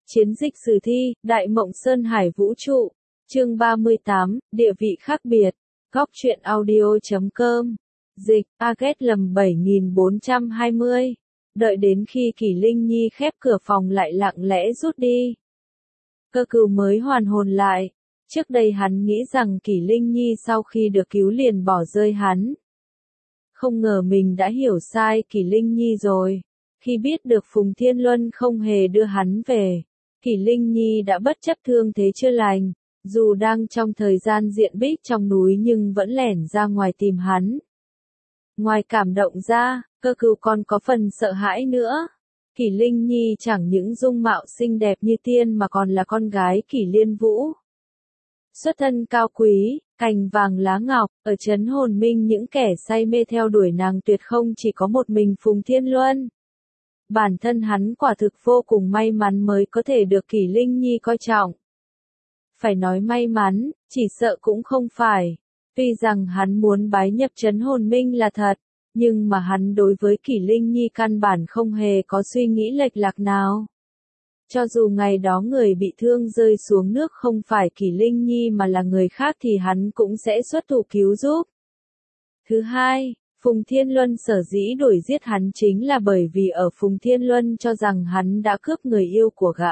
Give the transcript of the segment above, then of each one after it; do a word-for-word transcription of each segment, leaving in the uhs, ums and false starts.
Chiến dịch sử thi, Đại Mộng Sơn Hải Vũ Trụ. Chương ba mươi tám, Địa vị khác biệt. Góc truyện audio chấm com. Dịch, Aget lầm bảy nghìn bốn trăm hai mươi. Đợi đến khi Kỷ Linh Nhi khép cửa phòng lại lặng lẽ rút đi. Cơ Cừu mới hoàn hồn lại. Trước đây hắn nghĩ rằng Kỷ Linh Nhi sau khi được cứu liền bỏ rơi hắn. Không ngờ mình đã hiểu sai Kỷ Linh Nhi rồi. Khi biết được Phùng Thiên Luân không hề đưa hắn về, Kỷ Linh Nhi đã bất chấp thương thế chưa lành, dù đang trong thời gian diện bích trong núi nhưng vẫn lẻn ra ngoài tìm hắn. Ngoài cảm động ra, Cơ Cừu còn có phần sợ hãi nữa. Kỷ Linh Nhi chẳng những dung mạo xinh đẹp như tiên mà còn là con gái Kỷ Liên Vũ. Xuất thân cao quý, cành vàng lá ngọc, ở trấn Hồn Minh những kẻ say mê theo đuổi nàng tuyệt không chỉ có một mình Phùng Thiên Luân. Bản thân hắn quả thực vô cùng may mắn mới có thể được Kỷ Linh Nhi coi trọng. Phải nói may mắn, chỉ sợ cũng không phải. Tuy rằng hắn muốn bái nhập trấn Hồn Minh là thật, nhưng mà hắn đối với Kỷ Linh Nhi căn bản không hề có suy nghĩ lệch lạc nào. Cho dù ngày đó người bị thương rơi xuống nước không phải Kỷ Linh Nhi mà là người khác thì hắn cũng sẽ xuất thủ cứu giúp. Thứ hai, Phùng Thiên Luân sở dĩ đuổi giết hắn chính là bởi vì ở Phùng Thiên Luân cho rằng hắn đã cướp người yêu của gã.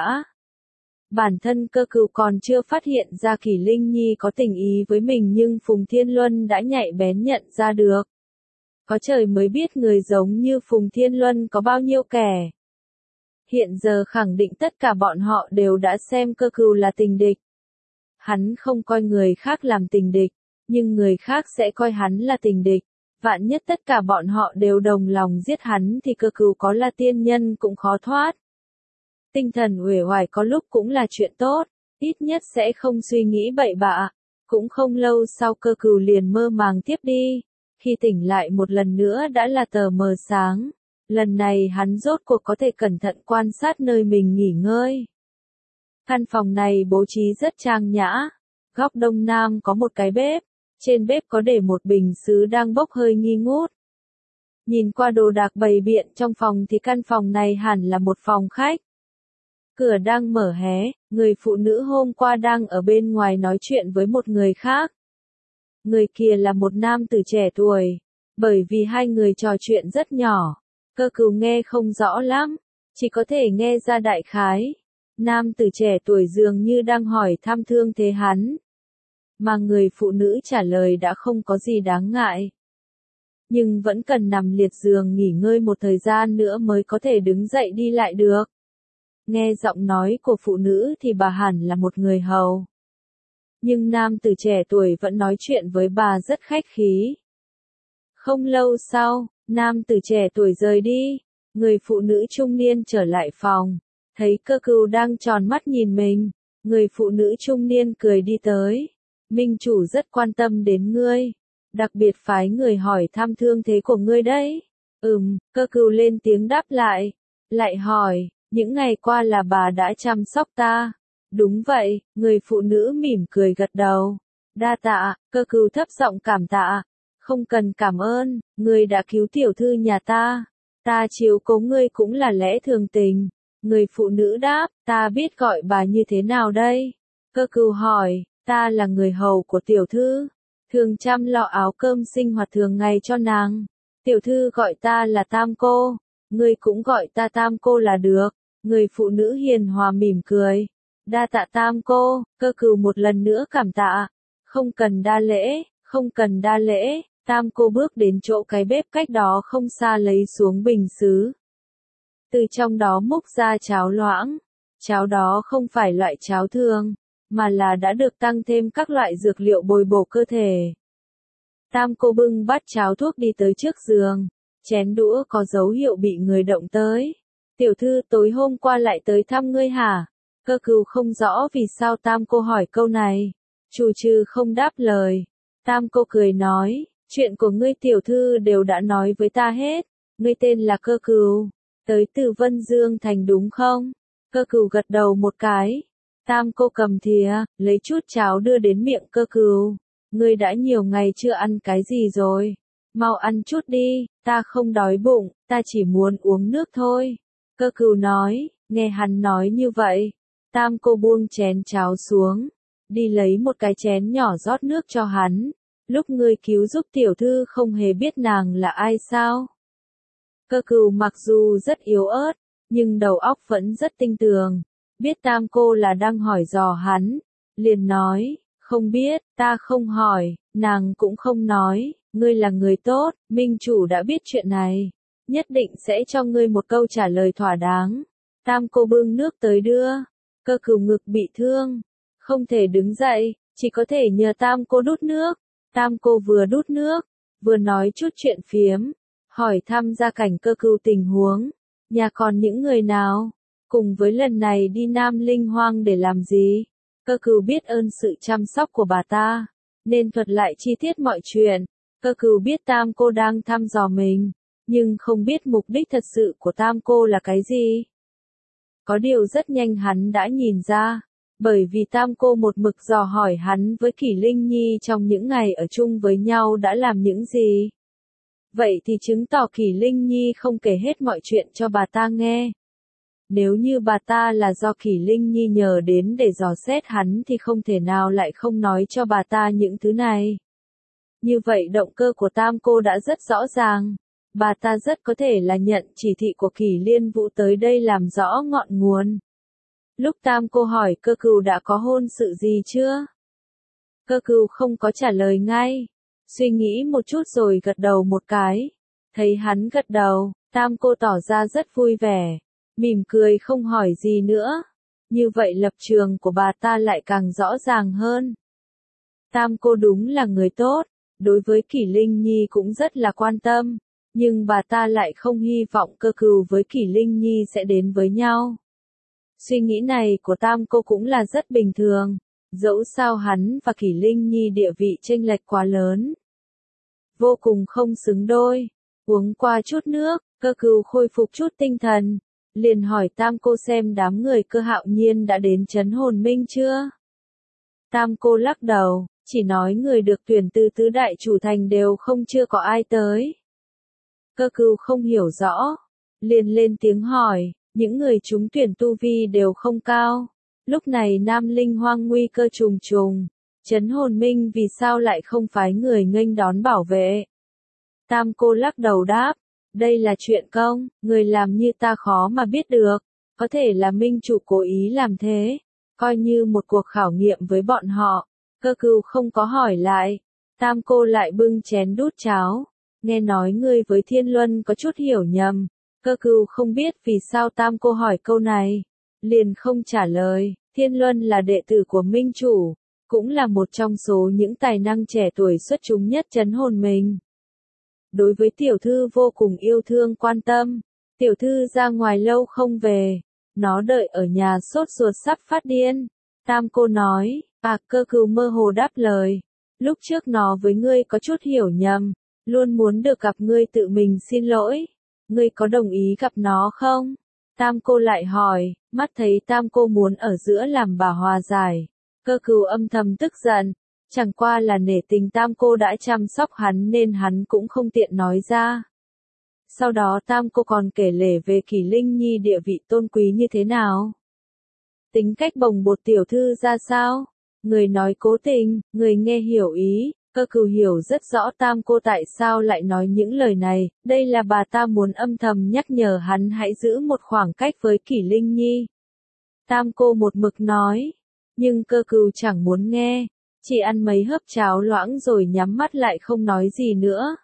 Bản thân Cơ Cừu còn chưa phát hiện ra Kỷ Linh Nhi có tình ý với mình nhưng Phùng Thiên Luân đã nhạy bén nhận ra được. Có trời mới biết người giống như Phùng Thiên Luân có bao nhiêu kẻ. Hiện giờ khẳng định tất cả bọn họ đều đã xem Cơ Cừu là tình địch. Hắn không coi người khác làm tình địch, nhưng người khác sẽ coi hắn là tình địch. Vạn nhất tất cả bọn họ đều đồng lòng giết hắn thì Cơ Cừu có là tiên nhân cũng khó thoát. Tinh thần uể oải có lúc cũng là chuyện tốt, ít nhất sẽ không suy nghĩ bậy bạ. Cũng không lâu sau Cơ Cừu liền mơ màng tiếp đi. Khi tỉnh lại một lần nữa đã là tờ mờ sáng. Lần này hắn rốt cuộc có thể cẩn thận quan sát nơi mình nghỉ ngơi. Căn phòng này bố trí rất trang nhã. Góc đông nam có một cái bếp. Trên bếp có để một bình sứ đang bốc hơi nghi ngút. Nhìn qua đồ đạc bày biện trong phòng thì căn phòng này hẳn là một phòng khách. Cửa đang mở hé, người phụ nữ hôm qua đang ở bên ngoài nói chuyện với một người khác. Người kia là một nam tử trẻ tuổi. Bởi vì hai người trò chuyện rất nhỏ, Cơ Cừu nghe không rõ lắm, chỉ có thể nghe ra đại khái. Nam tử trẻ tuổi dường như đang hỏi thăm thương thế hắn. Mà người phụ nữ trả lời đã không có gì đáng ngại. Nhưng vẫn cần nằm liệt giường nghỉ ngơi một thời gian nữa mới có thể đứng dậy đi lại được. Nghe giọng nói của phụ nữ thì bà hẳn là một người hầu. Nhưng nam tử trẻ tuổi vẫn nói chuyện với bà rất khách khí. Không lâu sau, nam tử trẻ tuổi rời đi. Người phụ nữ trung niên trở lại phòng. Thấy Cơ Cừu đang tròn mắt nhìn mình. Người phụ nữ trung niên cười đi tới. Minh chủ rất quan tâm đến ngươi. Đặc biệt phái người hỏi thăm thương thế của ngươi đấy. Ừm, Cơ Cừu lên tiếng đáp lại. Lại hỏi, những ngày qua là bà đã chăm sóc ta. Đúng vậy, người phụ nữ mỉm cười gật đầu. Đa tạ, Cơ Cừu thấp giọng cảm tạ. Không cần cảm ơn, ngươi đã cứu tiểu thư nhà ta. Ta chiếu cố ngươi cũng là lẽ thường tình. Người phụ nữ đáp, ta biết gọi bà như thế nào đây? Cơ Cừu hỏi, ta là người hầu của tiểu thư. Thường chăm lo áo cơm sinh hoạt thường ngày cho nàng. Tiểu thư gọi ta là Tam cô. Ngươi cũng gọi ta Tam cô là được. Người phụ nữ hiền hòa mỉm cười. Đa tạ Tam cô, Cơ Cừu một lần nữa cảm tạ. Không cần đa lễ, không cần đa lễ. Tam cô bước đến chỗ cái bếp cách đó không xa lấy xuống bình sứ. Từ trong đó múc ra cháo loãng. Cháo đó không phải loại cháo thường, mà là đã được tăng thêm các loại dược liệu bồi bổ cơ thể. Tam cô bưng bát cháo thuốc đi tới trước giường. Chén đũa có dấu hiệu bị người động tới. Tiểu thư tối hôm qua lại tới thăm ngươi hả? Cơ Cừu không rõ vì sao Tam cô hỏi câu này. Trù trừ không đáp lời. Tam cô cười nói, chuyện của ngươi tiểu thư đều đã nói với ta hết. Ngươi tên là Cơ Cừu, tới từ Vân Dương Thành đúng không? Cơ Cừu gật đầu một cái. Tam cô cầm thìa, lấy chút cháo đưa đến miệng Cơ Cừu. Ngươi đã nhiều ngày chưa ăn cái gì rồi? Mau ăn chút đi, ta không đói bụng, ta chỉ muốn uống nước thôi. Cơ Cừu nói, nghe hắn nói như vậy, Tam cô buông chén cháo xuống, đi lấy một cái chén nhỏ rót nước cho hắn. Lúc ngươi cứu giúp tiểu thư không hề biết nàng là ai sao? Cơ Cừu mặc dù rất yếu ớt, nhưng đầu óc vẫn rất tinh tường. Biết Tam cô là đang hỏi dò hắn, liền nói, không biết, ta không hỏi, nàng cũng không nói, ngươi là người tốt, minh chủ đã biết chuyện này, nhất định sẽ cho ngươi một câu trả lời thỏa đáng. Tam cô bưng nước tới đưa, Cơ Cừu ngực bị thương, không thể đứng dậy, chỉ có thể nhờ Tam cô đút nước. Tam cô vừa đút nước, vừa nói chút chuyện phiếm, hỏi thăm gia cảnh Cơ Cừu tình huống, nhà còn những người nào, cùng với lần này đi Nam Linh Hoang để làm gì. Cơ Cừu biết ơn sự chăm sóc của bà ta, nên thuật lại chi tiết mọi chuyện. Cơ Cừu biết Tam cô đang thăm dò mình, nhưng không biết mục đích thật sự của Tam cô là cái gì. Có điều rất nhanh hắn đã nhìn ra, bởi vì Tam cô một mực dò hỏi hắn với Kỷ Linh Nhi trong những ngày ở chung với nhau đã làm những gì. Vậy thì chứng tỏ Kỷ Linh Nhi không kể hết mọi chuyện cho bà ta nghe. Nếu như bà ta là do Kỷ Linh Nhi nhờ đến để dò xét hắn thì không thể nào lại không nói cho bà ta những thứ này. Như vậy động cơ của Tam cô đã rất rõ ràng. Bà ta rất có thể là nhận chỉ thị của Kỷ Liên Vũ tới đây làm rõ ngọn nguồn. Lúc Tam cô hỏi Cơ Cừu đã có hôn sự gì chưa? Cơ Cừu không có trả lời ngay. Suy nghĩ một chút rồi gật đầu một cái. Thấy hắn gật đầu, Tam cô tỏ ra rất vui vẻ. Mỉm cười không hỏi gì nữa. Như vậy lập trường của bà ta lại càng rõ ràng hơn. Tam cô đúng là người tốt. Đối với Kỷ Linh Nhi cũng rất là quan tâm. Nhưng bà ta lại không hy vọng Cơ Cừu với Kỷ Linh Nhi sẽ đến với nhau. Suy nghĩ này của Tam cô cũng là rất bình thường. Dẫu sao hắn và Kỷ Linh Nhi địa vị chênh lệch quá lớn. Vô cùng không xứng đôi. Uống qua chút nước, Cơ Cừu khôi phục chút tinh thần. Liền hỏi Tam cô xem đám người Cơ Hạo Nhiên đã đến trấn Hồn Minh chưa? Tam cô lắc đầu, chỉ nói người được tuyển từ tứ đại chủ thành đều không chưa có ai tới. Cơ Cừu không hiểu rõ, liền lên tiếng hỏi, những người trúng tuyển tu vi đều không cao. Lúc này Nam Linh Hoang nguy cơ trùng trùng, trấn Hồn Minh vì sao lại không phái người nghênh đón bảo vệ? Tam cô lắc đầu đáp, đây là chuyện công, người làm như ta khó mà biết được, có thể là minh chủ cố ý làm thế, coi như một cuộc khảo nghiệm với bọn họ. Cơ Cừu không có hỏi lại, Tam cô lại bưng chén đút cháo, nghe nói ngươi với Thiên Luân có chút hiểu nhầm. Cơ Cừu không biết vì sao Tam cô hỏi câu này, liền không trả lời. Thiên Luân là đệ tử của minh chủ, cũng là một trong số những tài năng trẻ tuổi xuất chúng nhất trấn Hồn Minh. Đối với tiểu thư vô cùng yêu thương quan tâm, tiểu thư ra ngoài lâu không về, nó đợi ở nhà sốt ruột sắp phát điên. Tam cô nói, à Cơ Cừu mơ hồ đáp lời, lúc trước nó với ngươi có chút hiểu nhầm, luôn muốn được gặp ngươi tự mình xin lỗi, ngươi có đồng ý gặp nó không? Tam cô lại hỏi, mắt thấy Tam cô muốn ở giữa làm bà hòa giải. Cơ Cừu âm thầm tức giận, chẳng qua là nể tình Tam cô đã chăm sóc hắn nên hắn cũng không tiện nói ra. Sau đó Tam cô còn kể lể về Kỷ Linh Nhi địa vị tôn quý như thế nào. Tính cách bồng bột tiểu thư ra sao? Người nói cố tình, người nghe hiểu ý. Cơ Cừu hiểu rất rõ Tam cô tại sao lại nói những lời này, đây là bà ta muốn âm thầm nhắc nhở hắn hãy giữ một khoảng cách với Kỷ Linh Nhi. Tam cô một mực nói, nhưng Cơ Cừu chẳng muốn nghe, chỉ ăn mấy hớp cháo loãng rồi nhắm mắt lại không nói gì nữa.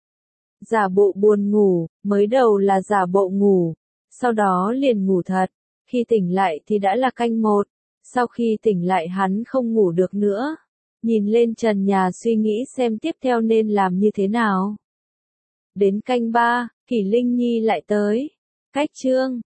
Giả bộ buồn ngủ, mới đầu là giả bộ ngủ, sau đó liền ngủ thật, khi tỉnh lại thì đã là canh một, sau khi tỉnh lại hắn không ngủ được nữa. Nhìn lên trần nhà suy nghĩ xem tiếp theo nên làm như thế nào. Đến canh ba, Kỷ Linh Nhi lại tới. Cách chương